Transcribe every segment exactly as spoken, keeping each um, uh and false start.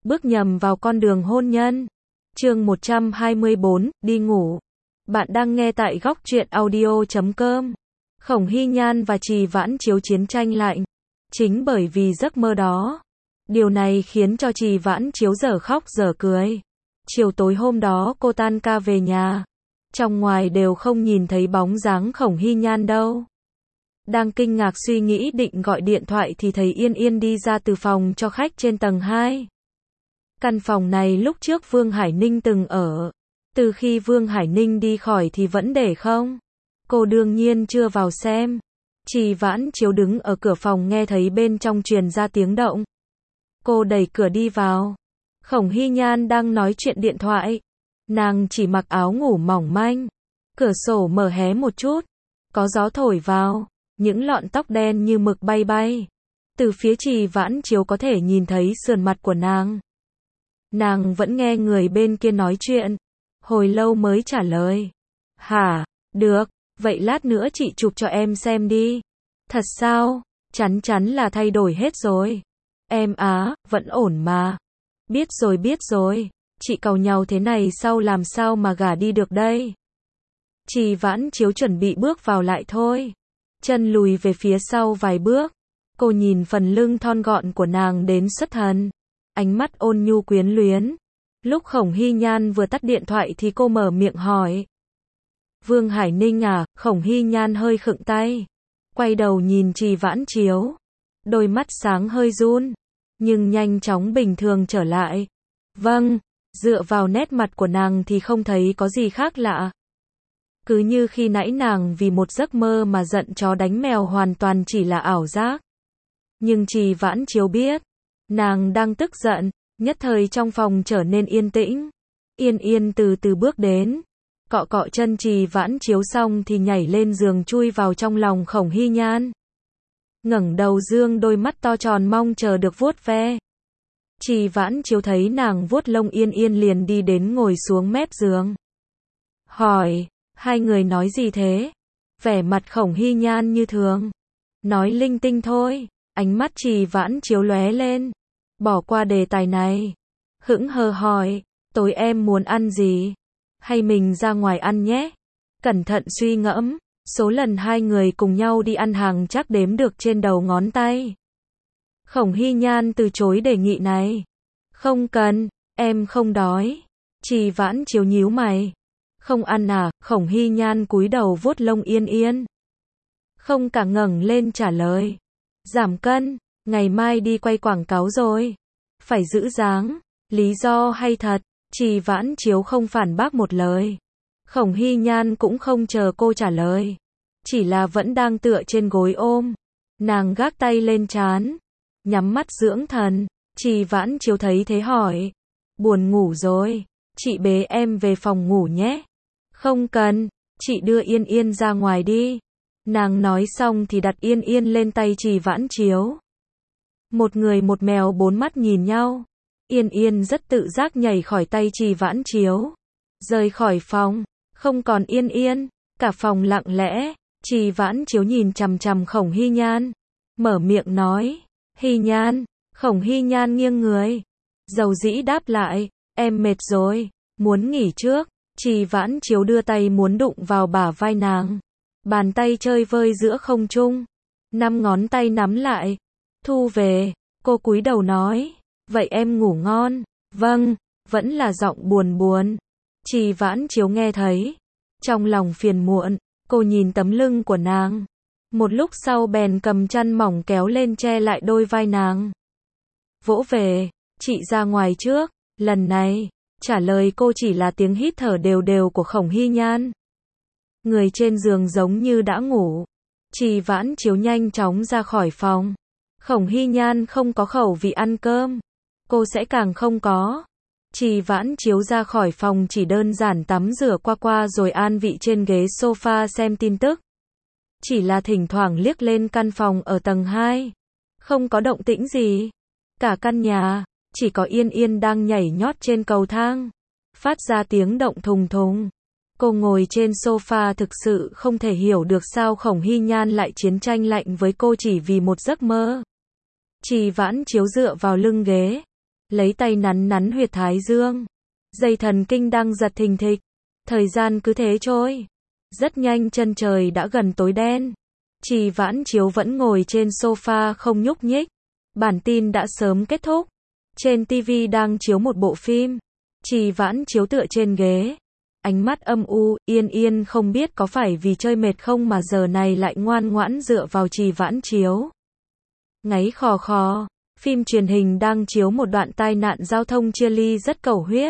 bước nhầm vào con đường hôn nhân. Chương một trăm hai mươi bốn, đi ngủ. Bạn đang nghe tại góc truyện audio chấm com. Khổng Hy Nhan và Trì Vãn Chiếu chiến tranh lạnh. Chính bởi vì giấc mơ đó, điều này khiến cho Trì Vãn Chiếu dở khóc dở cười. Chiều tối hôm đó cô tan ca về nhà, trong ngoài đều không nhìn thấy bóng dáng Khổng Hy Nhan đâu. Đang kinh ngạc suy nghĩ định gọi điện thoại thì thấy Yên Yên đi ra từ phòng cho khách trên tầng hai. Căn phòng này lúc trước Vương Hải Ninh từng ở. Từ khi Vương Hải Ninh đi khỏi thì vẫn để không. Cô đương nhiên chưa vào xem. Trì Vãn Chiếu đứng ở cửa phòng nghe thấy bên trong truyền ra tiếng động. Cô đẩy cửa đi vào. Khổng Hy Nhan đang nói chuyện điện thoại. Nàng chỉ mặc áo ngủ mỏng manh. Cửa sổ mở hé một chút. Có gió thổi vào. Những lọn tóc đen như mực bay bay. Từ phía Trì Vãn Chiếu có thể nhìn thấy sườn mặt của nàng. Nàng vẫn nghe người bên kia nói chuyện. Hồi lâu mới trả lời. Hả, được, vậy lát nữa chị chụp cho em xem đi. Thật sao? Chắn chắn là thay đổi hết rồi. Em á, vẫn ổn mà. Biết rồi biết rồi, chị càu nhàu thế này sau làm sao mà gả đi được đây. Trì Vãn Chiếu chuẩn bị bước vào lại thôi. Chân lùi về phía sau vài bước. Cô nhìn phần lưng thon gọn của nàng đến xuất thần. Ánh mắt ôn nhu quyến luyến. Lúc Khổng Hy Nhan vừa tắt điện thoại thì cô mở miệng hỏi. Vương Hải Ninh à? Khổng Hy Nhan hơi khựng tay. Quay đầu nhìn Trì Vãn Chiếu. Đôi mắt sáng hơi run. Nhưng nhanh chóng bình thường trở lại. Vâng, dựa vào nét mặt của nàng thì không thấy có gì khác lạ. Cứ như khi nãy nàng vì một giấc mơ mà giận chó đánh mèo hoàn toàn chỉ là ảo giác. Nhưng Trì Vãn Chiếu biết. Nàng đang tức giận. Nhất thời trong phòng trở nên yên tĩnh. Yên Yên từ từ bước đến. Cọ cọ chân Trì Vãn Chiếu xong thì nhảy lên giường chui vào trong lòng Khổng Hy Nhan. Ngẩng đầu dương đôi mắt to tròn mong chờ được vuốt ve. Trì Vãn Chiếu thấy nàng vuốt lông Yên Yên liền đi đến ngồi xuống mép giường. Hỏi, hai người nói gì thế? Vẻ mặt Khổng Hy Nhan như thường. Nói linh tinh thôi. Ánh mắt Trì Vãn Chiếu lóe lên. Bỏ qua đề tài này. Hững hờ hỏi, tối em muốn ăn gì? Hay mình ra ngoài ăn nhé? Cẩn thận suy ngẫm, số lần hai người cùng nhau đi ăn hàng chắc đếm được trên đầu ngón tay. Khổng Hy Nhan từ chối đề nghị này. Không cần, em không đói. Trì Vãn Chiếu nhíu mày. Không ăn à? Khổng Hy Nhan cúi đầu vuốt lông Yên Yên. Không cả ngẩng lên trả lời. Giảm cân. Ngày mai đi quay quảng cáo rồi. Phải giữ dáng. Lý do hay thật? Trì Vãn Chiếu không phản bác một lời. Khổng Hy Nhan cũng không chờ cô trả lời. Chỉ là vẫn đang tựa trên gối ôm. Nàng gác tay lên trán. Nhắm mắt dưỡng thần. Trì Vãn Chiếu thấy thế hỏi. Buồn ngủ rồi. Chị bế em về phòng ngủ nhé. Không cần. Chị đưa Yên Yên ra ngoài đi. Nàng nói xong thì đặt Yên Yên lên tay Trì Vãn Chiếu. Một người một mèo bốn mắt nhìn nhau. Yên Yên rất tự giác nhảy khỏi tay Trì Vãn Chiếu. Rời khỏi phòng. Không còn Yên Yên. Cả phòng lặng lẽ. Trì Vãn Chiếu nhìn chằm chằm Khổng Hy Nhan. Mở miệng nói. Hy Nhan. Khổng Hy Nhan nghiêng người. Dầu dĩ đáp lại. Em mệt rồi. Muốn nghỉ trước. Trì Vãn Chiếu đưa tay muốn đụng vào bả vai nàng. Bàn tay chơi vơi giữa không trung. Năm ngón tay nắm lại. Thu về. Cô cúi đầu nói. Vậy em ngủ ngon. Vâng. Vẫn là giọng buồn buồn. Trì Vãn Chiếu nghe thấy. Trong lòng phiền muộn. Cô nhìn tấm lưng của nàng. Một lúc sau bèn cầm chăn mỏng kéo lên che lại đôi vai nàng. Vỗ về. Chị ra ngoài trước. Lần này. Trả lời cô chỉ là tiếng hít thở đều đều của Khổng Hy Nhan. Người trên giường giống như đã ngủ. Trì Vãn Chiếu nhanh chóng ra khỏi phòng. Khổng Hy Nhan không có khẩu vị ăn cơm. Cô sẽ càng không có. Trì Vãn Chiếu ra khỏi phòng chỉ đơn giản tắm rửa qua qua rồi an vị trên ghế sofa xem tin tức. Chỉ là thỉnh thoảng liếc lên căn phòng ở tầng hai. Không có động tĩnh gì. Cả căn nhà, chỉ có Yên Yên đang nhảy nhót trên cầu thang. Phát ra tiếng động thùng thùng. Cô ngồi trên sofa thực sự không thể hiểu được sao Khổng Hy Nhan lại chiến tranh lạnh với cô chỉ vì một giấc mơ. Trì Vãn Chiếu dựa vào lưng ghế. lấy tay nắn nắn huyệt thái dương. Dây thần kinh đang giật thình thịch. Thời gian cứ thế trôi. Rất nhanh chân trời đã gần tối đen. Trì Vãn Chiếu vẫn ngồi trên sofa không nhúc nhích. Bản tin đã sớm kết thúc. Trên ti vi đang chiếu một bộ phim. Trì Vãn Chiếu tựa trên ghế. Ánh mắt âm u, Yên Yên không biết có phải vì chơi mệt không mà giờ này lại ngoan ngoãn dựa vào Trì Vãn Chiếu. Ngáy khò khò. Phim truyền hình đang chiếu một đoạn tai nạn giao thông chia ly rất cầu huyết.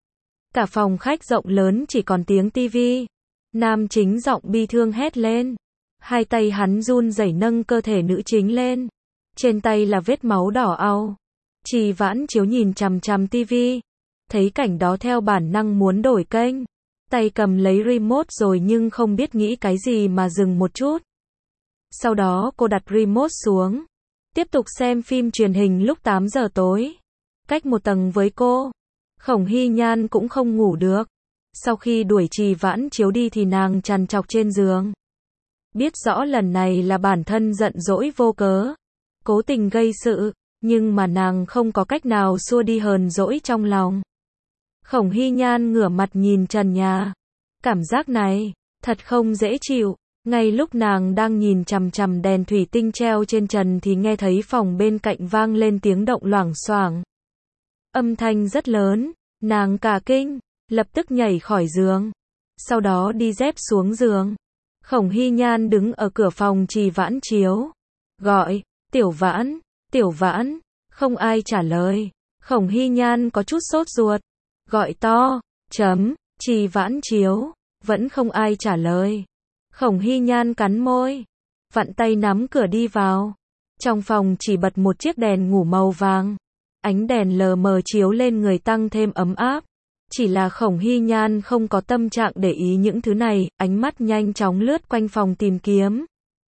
Cả phòng khách rộng lớn chỉ còn tiếng tivi. Nam chính giọng bi thương hét lên. Hai tay hắn run rẩy nâng cơ thể nữ chính lên. Trên tay là vết máu đỏ au. Trì Vãn Chiếu nhìn chằm chằm tivi. Thấy cảnh đó theo bản năng muốn đổi kênh. Tay cầm lấy remote rồi nhưng không biết nghĩ cái gì mà dừng một chút. Sau đó cô đặt remote xuống. Tiếp tục xem phim truyền hình lúc tám giờ tối. Cách một tầng với cô, Khổng Hy Nhan cũng không ngủ được. Sau khi đuổi Trì Vãn Chiếu đi thì nàng trằn trọc trên giường. Biết rõ lần này là bản thân giận dỗi vô cớ, cố tình gây sự, nhưng mà nàng không có cách nào xua đi hờn dỗi trong lòng. Khổng Hy Nhan ngửa mặt nhìn trần nhà. Cảm giác này, thật không dễ chịu. Ngay lúc nàng đang nhìn chằm chằm đèn thủy tinh treo trên trần thì nghe thấy phòng bên cạnh vang lên tiếng động loảng xoảng. Âm thanh rất lớn, nàng cả kinh, lập tức nhảy khỏi giường. Sau đó đi dép xuống giường. Khổng Hy Nhan đứng ở cửa phòng Trì Vãn Chiếu. Gọi, Tiểu Vãn, Tiểu Vãn, không ai trả lời. Khổng Hy Nhan có chút sốt ruột. Gọi to, chấm, Trì Vãn Chiếu, vẫn không ai trả lời. Khổng Hy Nhan cắn môi, vặn tay nắm cửa đi vào. Trong phòng chỉ bật một chiếc đèn ngủ màu vàng. Ánh đèn lờ mờ chiếu lên người tăng thêm ấm áp. Chỉ là Khổng Hy Nhan không có tâm trạng để ý những thứ này, ánh mắt nhanh chóng lướt quanh phòng tìm kiếm.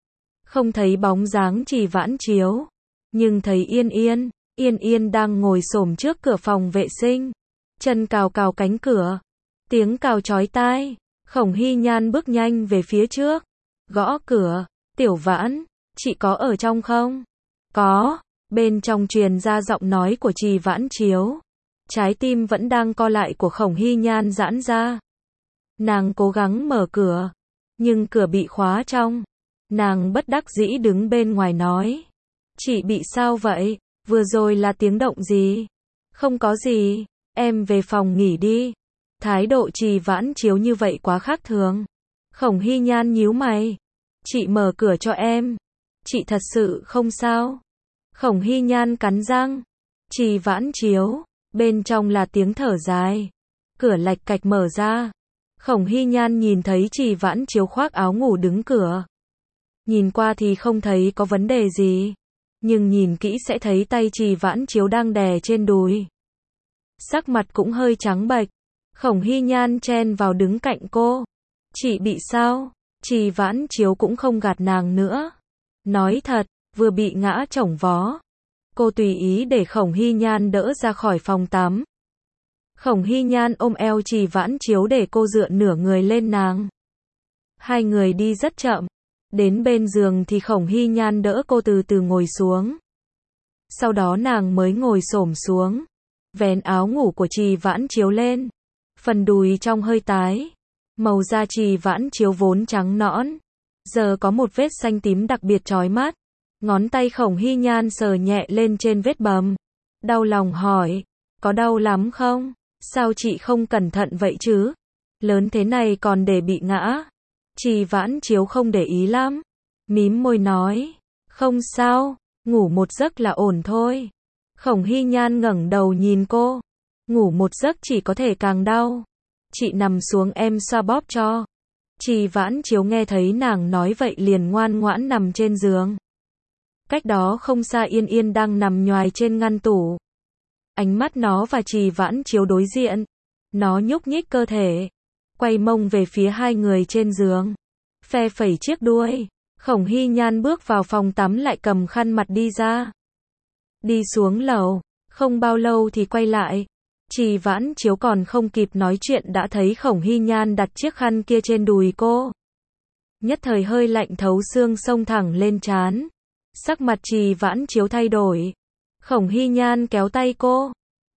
Không thấy bóng dáng Trì Vãn Chiếu, nhưng thấy Yên Yên, Yên Yên đang ngồi xổm trước cửa phòng vệ sinh, chân cào cào cánh cửa. Tiếng cào chói tai. Khổng Hy Nhan bước nhanh về phía trước, gõ cửa. Tiểu Vãn, chị có ở trong không? Có. Bên trong truyền ra giọng nói của Trì Vãn Chiếu. Trái tim vẫn đang co lại của Khổng Hy Nhan giãn ra. Nàng cố gắng mở cửa, nhưng cửa bị khóa trong. Nàng bất đắc dĩ đứng bên ngoài nói. Chị bị sao vậy? Vừa rồi là tiếng động gì? Không có gì, em về phòng nghỉ đi. Thái độ Trì Vãn Chiếu như vậy quá khác thường. Khổng Hy Nhan nhíu mày. Chị mở cửa cho em. Chị thật sự không sao. Khổng Hy Nhan cắn răng. Trì Vãn Chiếu. Bên trong là tiếng thở dài. Cửa lạch cạch mở ra. Khổng Hy Nhan nhìn thấy Trì Vãn Chiếu khoác áo ngủ đứng cửa. Nhìn qua thì không thấy có vấn đề gì. Nhưng nhìn kỹ sẽ thấy tay Trì Vãn Chiếu đang đè trên đùi. Sắc mặt cũng hơi trắng bệch. Khổng Hy Nhan chen vào đứng cạnh cô. Chị bị sao? Trì Vãn Chiếu cũng không gạt nàng nữa. Nói thật, vừa bị ngã chổng vó. Cô tùy ý để Khổng Hy Nhan đỡ ra khỏi phòng tắm. Khổng Hy Nhan ôm eo Trì Vãn Chiếu để cô dựa nửa người lên nàng. Hai người đi rất chậm. Đến bên giường thì Khổng Hy Nhan đỡ cô từ từ ngồi xuống. Sau đó nàng mới ngồi xổm xuống, vén áo ngủ của Trì Vãn Chiếu lên. Phần đùi trong hơi tái. Màu da Trì Vãn Chiếu vốn trắng nõn, giờ có một vết xanh tím đặc biệt chói mắt. Ngón tay Khổng Hy Nhan sờ nhẹ lên trên vết bầm. Đau lòng hỏi. Có đau lắm không? Sao chị không cẩn thận vậy chứ? Lớn thế này còn để bị ngã. Trì Vãn Chiếu không để ý lắm. Mím môi nói. Không sao, ngủ một giấc là ổn thôi. Khổng Hy Nhan ngẩng đầu nhìn cô. Ngủ một giấc chỉ có thể càng đau. Chị nằm xuống em xoa bóp cho. Trì Vãn Chiếu nghe thấy nàng nói vậy liền ngoan ngoãn nằm trên giường. Cách đó không xa Yên Yên đang nằm nhoài trên ngăn tủ. Ánh mắt nó và Trì Vãn Chiếu đối diện. Nó nhúc nhích cơ thể, quay mông về phía hai người trên giường, phe phẩy chiếc đuôi. Khổng Hy Nhan bước vào phòng tắm lại cầm khăn mặt đi ra. Đi xuống lầu, không bao lâu thì quay lại. Trì Vãn Chiếu còn không kịp nói chuyện đã thấy Khổng Hy Nhan đặt chiếc khăn kia trên đùi cô. Nhất thời hơi lạnh thấu xương xông thẳng lên trán. Sắc mặt Trì Vãn Chiếu thay đổi. Khổng Hy Nhan kéo tay cô.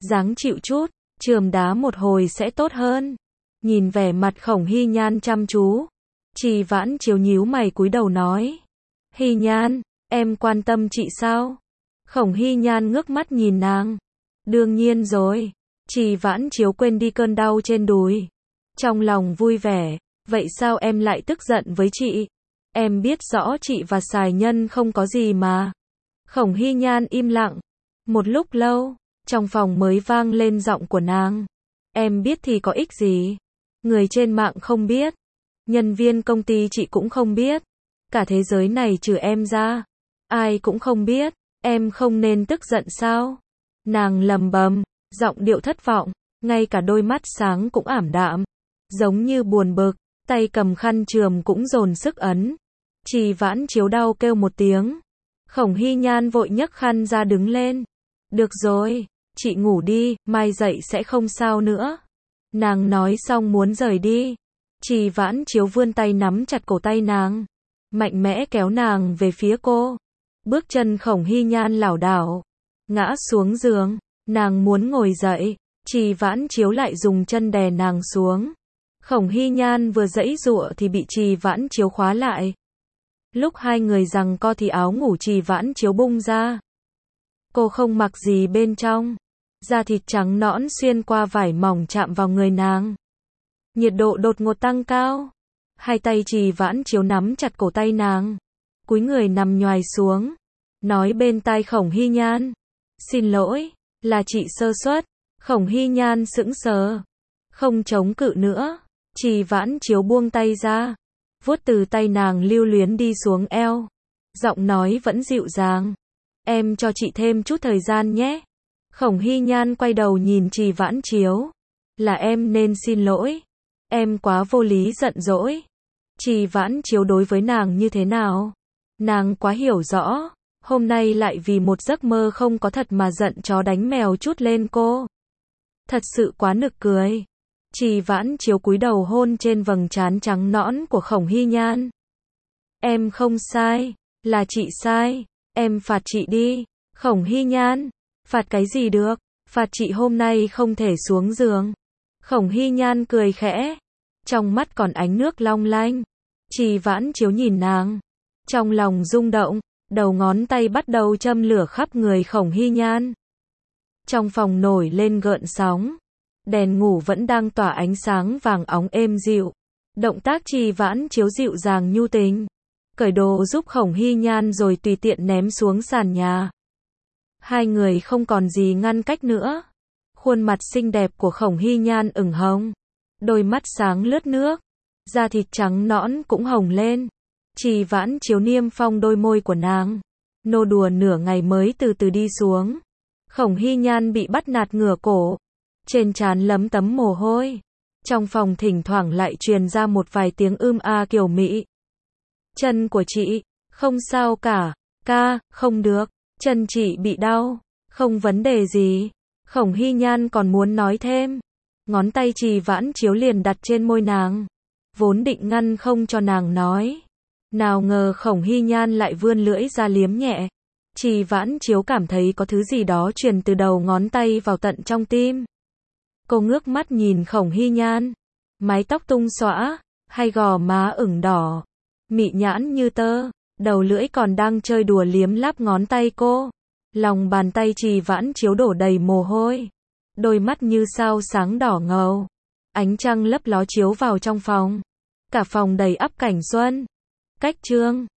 Dáng chịu chút, chườm đá một hồi sẽ tốt hơn. Nhìn vẻ mặt Khổng Hy Nhan chăm chú, Trì Vãn Chiếu nhíu mày cúi đầu nói. Hy Nhan, em quan tâm chị sao? Khổng Hy Nhan ngước mắt nhìn nàng. Đương nhiên rồi. Trì Vãn Chiếu quên đi cơn đau trên đùi. Trong lòng vui vẻ. Vậy sao em lại tức giận với chị? Em biết rõ chị và Sài Nhân không có gì mà. Khổng Hy Nhan im lặng. Một lúc lâu, trong phòng mới vang lên giọng của nàng. Em biết thì có ích gì? Người trên mạng không biết. Nhân viên công ty chị cũng không biết. Cả thế giới này trừ em ra, ai cũng không biết. Em không nên tức giận sao? Nàng lầm bầm, giọng điệu thất vọng, ngay cả đôi mắt sáng cũng ảm đạm, giống như buồn bực, tay cầm khăn chườm cũng dồn sức ấn. Trì Vãn Chiếu đau kêu một tiếng. Khổng Hy Nhan vội nhấc khăn ra đứng lên. Được rồi, chị ngủ đi, mai dậy sẽ không sao nữa. Nàng nói xong muốn rời đi. Trì Vãn Chiếu vươn tay nắm chặt cổ tay nàng, mạnh mẽ kéo nàng về phía cô. Bước chân Khổng Hy Nhan lảo đảo, ngã xuống giường. Nàng muốn ngồi dậy, Trì Vãn Chiếu lại dùng chân đè nàng xuống. Khổng Hy Nhan vừa giãy giụa thì bị Trì Vãn Chiếu khóa lại. Lúc hai người giằng co thì áo ngủ Trì Vãn Chiếu bung ra. Cô không mặc gì bên trong, da thịt trắng nõn xuyên qua vải mỏng chạm vào người nàng. Nhiệt độ đột ngột tăng cao. Hai tay Trì Vãn Chiếu nắm chặt cổ tay nàng, cúi người nằm nhoài xuống, nói bên tai Khổng Hy Nhan. Xin lỗi, là chị sơ suất. Khổng Hy Nhan sững sờ, không chống cự nữa. Trì Vãn Chiếu buông tay ra, vuốt từ tay nàng lưu luyến đi xuống eo. Giọng nói vẫn dịu dàng. Em cho chị thêm chút thời gian nhé. Khổng Hy Nhan quay đầu nhìn Trì Vãn Chiếu. Là em nên xin lỗi. Em quá vô lý giận dỗi. Trì Vãn Chiếu đối với nàng như thế nào? Nàng quá hiểu rõ. Hôm nay lại vì một giấc mơ không có thật mà giận chó đánh mèo trút lên cô. Thật sự quá nực cười. Trì Vãn Chiếu cúi đầu hôn trên vầng trán trắng nõn của Khổng Hy Nhan. Em không sai, là chị sai. Em phạt chị đi. Khổng Hy Nhan, phạt cái gì được? Phạt chị hôm nay không thể xuống giường. Khổng Hy Nhan cười khẽ, trong mắt còn ánh nước long lanh. Trì Vãn Chiếu nhìn nàng, trong lòng rung động, đầu ngón tay bắt đầu châm lửa khắp người Khổng Hy Nhan. Trong phòng nổi lên gợn sóng, đèn ngủ vẫn đang tỏa ánh sáng vàng óng êm dịu. Động tác Trì Vãn Chiếu dịu dàng nhu tình, cởi đồ giúp Khổng Hy Nhan rồi tùy tiện ném xuống sàn nhà. Hai người không còn gì ngăn cách nữa. Khuôn mặt xinh đẹp của Khổng Hy Nhan ửng hồng, đôi mắt sáng lướt nước, da thịt trắng nõn cũng hồng lên. Trì Vãn Chiếu niêm phong đôi môi của nàng, nô đùa nửa ngày mới từ từ đi xuống. Khổng Hy Nhan bị bắt nạt ngửa cổ, trên trán lấm tấm mồ hôi. Trong phòng thỉnh thoảng lại truyền ra một vài tiếng ưm a kiều mị. Chân của chị, không sao cả. Ca, không được, chân chị bị đau, không vấn đề gì. Khổng Hy Nhan còn muốn nói thêm, ngón tay Trì Vãn Chiếu liền đặt trên môi nàng, vốn định ngăn không cho nàng nói. Nào ngờ Khổng Hy Nhan lại vươn lưỡi ra liếm nhẹ. Trì Vãn Chiếu cảm thấy có thứ gì đó truyền từ đầu ngón tay vào tận trong tim. Cô ngước mắt nhìn Khổng Hy Nhan, mái tóc tung xõa, hai gò má ửng đỏ, mị nhãn như tơ, đầu lưỡi còn đang chơi đùa liếm láp ngón tay cô. Lòng bàn tay Trì Vãn Chiếu đổ đầy mồ hôi, đôi mắt như sao sáng đỏ ngầu. Ánh trăng lấp ló chiếu vào trong phòng, cả phòng đầy ắp cảnh xuân. Cách chương